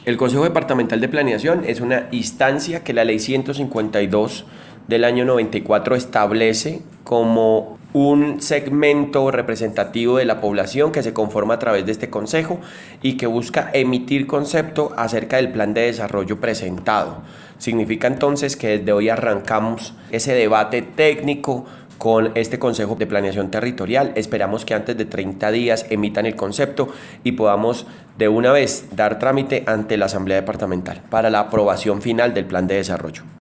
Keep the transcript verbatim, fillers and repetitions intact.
El Consejo Departamental de Planeación es una instancia que la Ley ciento cincuenta y dos del año noventa y cuatro establece como un segmento representativo de la población que se conforma a través de este consejo y que busca emitir concepto acerca del plan de desarrollo presentado. Significa entonces que desde hoy arrancamos ese debate técnico con este Consejo de Planeación Territorial. Esperamos que antes de treinta días emitan el concepto y podamos de una vez dar trámite ante la Asamblea Departamental para la aprobación final del plan de desarrollo.